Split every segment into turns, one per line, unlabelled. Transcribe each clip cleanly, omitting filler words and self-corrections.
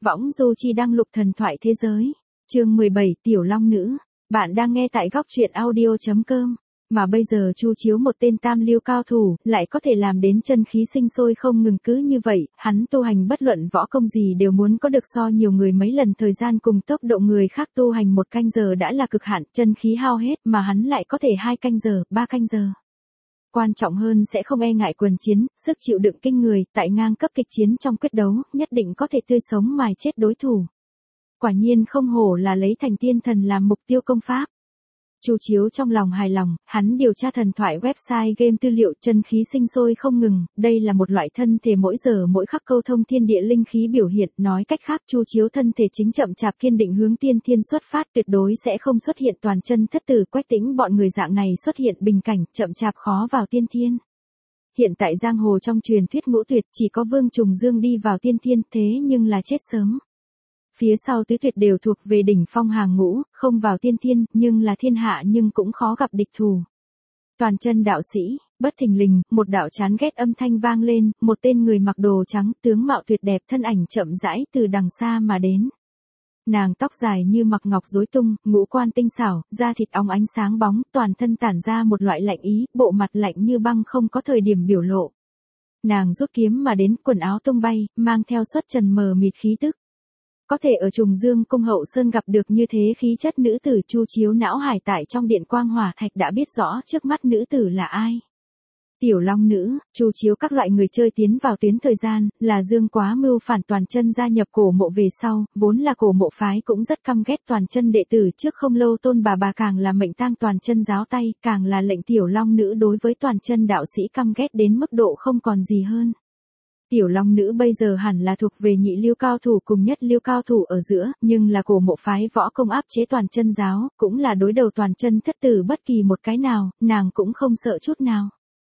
Võng Du Chi đăng lục thần thoại thế giới. Chương 17, Tiểu Long Nữ. Bạn đang nghe tại góc truyện audio.com. Mà bây giờ Chu Chiếu một tên tam lưu cao thủ, lại có thể làm đến chân khí sinh sôi không ngừng. Cứ như vậy, hắn tu hành bất luận võ công gì đều muốn có được so nhiều người mấy lần thời gian cùng tốc độ người khác tu hành 1 canh giờ đã là cực hạn, chân khí hao hết mà hắn lại có thể 2 canh giờ, 3 canh giờ. Quan trọng hơn sẽ không e ngại quần chiến, sức chịu đựng kinh người, tại ngang cấp kịch chiến trong quyết đấu, nhất định có thể tươi sống mài chết đối thủ. Quả nhiên không hổ là lấy thành tiên thần làm mục tiêu công pháp. Chu Chiếu trong lòng hài lòng, hắn điều tra thần thoại website game tư liệu, chân khí sinh sôi không ngừng, đây là một loại thân thể mỗi giờ mỗi khắc câu thông thiên địa linh khí biểu hiện, nói cách khác Chu Chiếu thân thể chính chậm chạp kiên định hướng tiên thiên xuất phát, tuyệt đối sẽ không xuất hiện toàn chân thất tử. Quách Tĩnh bọn người dạng này xuất hiện bình cảnh, chậm chạp khó vào tiên thiên. Hiện tại giang hồ trong truyền thuyết ngũ tuyệt chỉ có Vương Trùng Dương đi vào tiên thiên, thế nhưng là chết sớm. Phía sau tứ tuyệt đều thuộc về đỉnh phong hàng ngũ, không vào tiên thiên, nhưng là thiên hạ nhưng cũng khó gặp địch thủ. Toàn chân đạo sĩ, bất thình lình, một đạo chán ghét âm thanh vang lên, một tên người mặc đồ trắng, tướng mạo tuyệt đẹp thân ảnh chậm rãi từ đằng xa mà đến. Nàng tóc dài như mặc ngọc rối tung, ngũ quan tinh xảo, da thịt óng ánh sáng bóng, toàn thân tản ra một loại lạnh ý, bộ mặt lạnh như băng không có thời điểm biểu lộ. Nàng rút kiếm mà đến, quần áo tung bay, mang theo xuất trần mờ mịt khí tức. Có thể ở Trùng Dương cung hậu sơn gặp được như thế khí chất nữ tử, Chu Chiếu não hải tại trong điện quang hỏa thạch đã biết rõ trước mắt nữ tử là ai. Tiểu Long Nữ. Chu Chiếu các loại người chơi tiến vào tuyến thời gian, là Dương Quá mưu phản toàn chân gia nhập cổ mộ về sau, vốn là cổ mộ phái cũng rất căm ghét toàn chân đệ tử, trước không lâu Tôn bà càng là mệnh tang toàn chân giáo tay, càng là lệnh Tiểu Long Nữ đối với toàn chân đạo sĩ căm ghét đến mức độ không còn gì hơn. Tiểu Long Nữ bây giờ hẳn là thuộc về nhị lưu cao thủ cùng nhất lưu cao thủ ở giữa, nhưng là cổ mộ phái võ công áp chế toàn chân giáo, cũng là đối đầu toàn chân thất tử bất kỳ một cái nào, nàng cũng không sợ chút nào.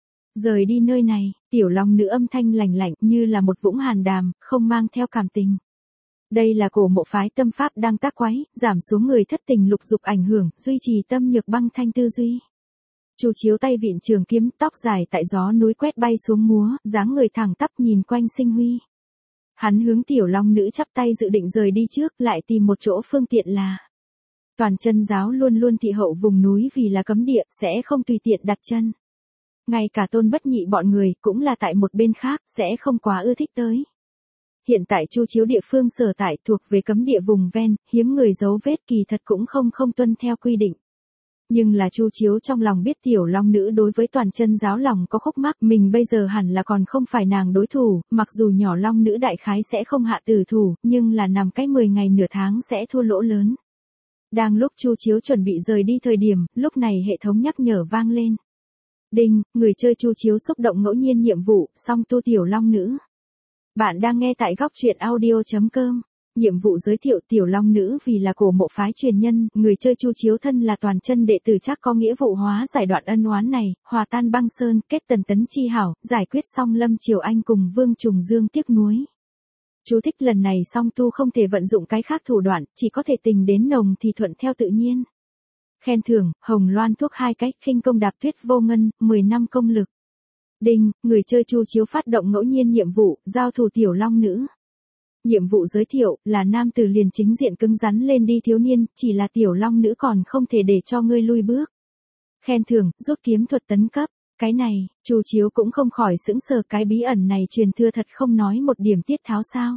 Rời đi nơi này, Tiểu Long Nữ âm thanh lạnh lạnh như là một vũng hàn đàm, không mang theo cảm tình. Đây là cổ mộ phái tâm pháp đang tác quái, giảm xuống người thất tình lục dục ảnh hưởng, duy trì tâm nhược băng thanh tư duy. Chu Chiếu tay vịn trường kiếm, tóc dài tại gió núi quét bay xuống múa, dáng người thẳng tắp nhìn quanh sinh huy. Hắn hướng Tiểu Long Nữ chắp tay dự định rời đi trước, lại tìm một chỗ phương tiện là. Toàn chân giáo luôn luôn thị hậu vùng núi vì là cấm địa, sẽ không tùy tiện đặt chân. Ngay cả Tôn Bất Nhị bọn người cũng là tại một bên khác, sẽ không quá ưa thích tới. Hiện tại Chu Chiếu địa phương sở tại thuộc về cấm địa vùng ven, hiếm người dấu vết, kỳ thật cũng không tuân theo quy định. Nhưng là Chu Chiếu trong lòng biết Tiểu Long Nữ đối với toàn chân giáo lòng có khúc mắc, mình bây giờ hẳn là còn không phải nàng đối thủ, mặc dù nhỏ Long Nữ đại khái sẽ không hạ tử thủ, nhưng là nằm cách 10 ngày nửa tháng sẽ thua lỗ lớn. Đang lúc Chu Chiếu chuẩn bị rời đi thời điểm, lúc này hệ thống nhắc nhở vang lên. Đinh, người chơi Chu Chiếu xúc động ngẫu nhiên nhiệm vụ, song tu Tiểu Long Nữ. Bạn đang nghe tại góc truyện audio.com. Nhiệm vụ giới thiệu Tiểu Long Nữ vì là cổ mộ phái truyền nhân, người chơi Chu Chiếu thân là toàn chân đệ tử chắc có nghĩa vụ hóa giải đoạn ân oán này, hòa tan băng sơn, kết tần tấn chi hảo, giải quyết xong Lâm Triều Anh cùng Vương Trùng Dương tiếc nuối. Chú thích lần này song tu không thể vận dụng cái khác thủ đoạn, chỉ có thể tình đến nồng thì thuận theo tự nhiên. Khen thưởng, hồng loan thuốc 2 cách, khinh công đạp tuyết vô ngân, 10 năm công lực. Đinh, người chơi Chu Chiếu phát động ngẫu nhiên nhiệm vụ, giao thủ Tiểu Long Nữ. Nhiệm vụ giới thiệu là nam tử liền chính diện cứng rắn lên đi thiếu niên, chỉ là Tiểu Long Nữ còn không thể để cho ngươi lui bước. Khen thưởng, rút kiếm thuật tấn cấp. Cái này, Chu Chiếu cũng không khỏi sững sờ, cái bí ẩn này truyền thừa thật không nói một điểm tiết tháo sao.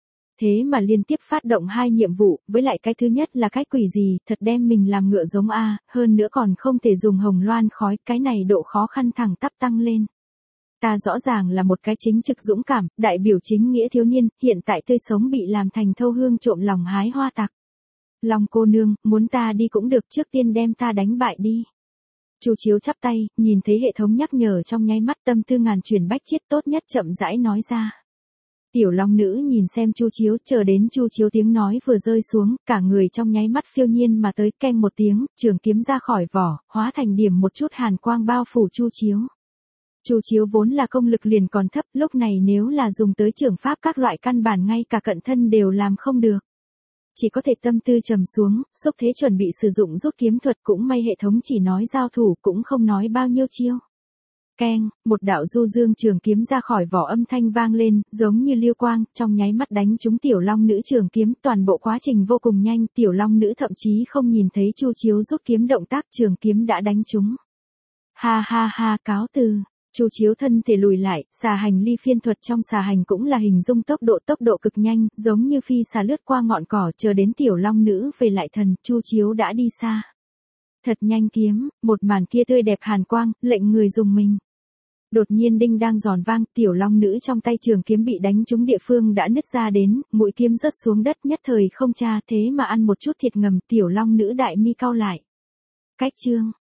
Thế mà liên tiếp phát động 2 nhiệm vụ, với lại cái thứ nhất là cái quỷ gì, thật đem mình làm ngựa giống a, hơn nữa còn không thể dùng hồng loan khói, cái này độ khó khăn thẳng tắp tăng lên. Ta rõ ràng là một cái chính trực dũng cảm, đại biểu chính nghĩa thiếu niên, hiện tại tươi sống bị làm thành thâu hương trộm lòng hái hoa tặc. Long cô nương, muốn ta đi cũng được, trước tiên đem ta đánh bại đi. Chu Chiếu chắp tay, nhìn thấy hệ thống nhắc nhở trong nháy mắt, tâm tư ngàn chuyển bách chiết, tốt nhất chậm rãi nói ra. Tiểu Long Nữ nhìn xem Chu Chiếu, chờ đến Chu Chiếu tiếng nói vừa rơi xuống, cả người trong nháy mắt phiêu nhiên mà tới, keng một tiếng, trường kiếm ra khỏi vỏ, hóa thành điểm một chút hàn quang bao phủ Chu Chiếu. Chu Chiếu vốn là công lực liền còn thấp, lúc này nếu là dùng tới trường pháp các loại căn bản ngay cả cận thân đều làm không được. Chỉ có thể tâm tư trầm xuống, xúc thế chuẩn bị sử dụng rút kiếm thuật, cũng may hệ thống chỉ nói giao thủ cũng không nói bao nhiêu chiêu. Keng, một đạo du dương trường kiếm ra khỏi vỏ, âm thanh vang lên, giống như lưu quang, trong nháy mắt đánh trúng tiểu long nữ trường kiếm, toàn bộ quá trình vô cùng nhanh, tiểu long nữ thậm chí không nhìn thấy Chu Chiếu rút kiếm động tác, trường kiếm đã đánh trúng. Ha ha ha, cáo từ. Chu Chiếu thân thể lùi lại, xà hành ly phiên thuật trong xà hành cũng là hình dung tốc độ cực nhanh, giống như phi xà lướt qua ngọn cỏ, chờ đến tiểu long nữ về lại thần, Chu Chiếu đã đi xa. Thật nhanh kiếm, một màn kia tươi đẹp hàn quang, lệnh người dùng mình. Đột nhiên đinh đang giòn vang, tiểu long nữ trong tay trường kiếm bị đánh trúng địa phương đã nứt ra đến, mũi kiếm rớt xuống đất, nhất thời không tra, thế mà ăn một chút thiệt ngầm, tiểu long nữ đại mi cau lại. Cách chương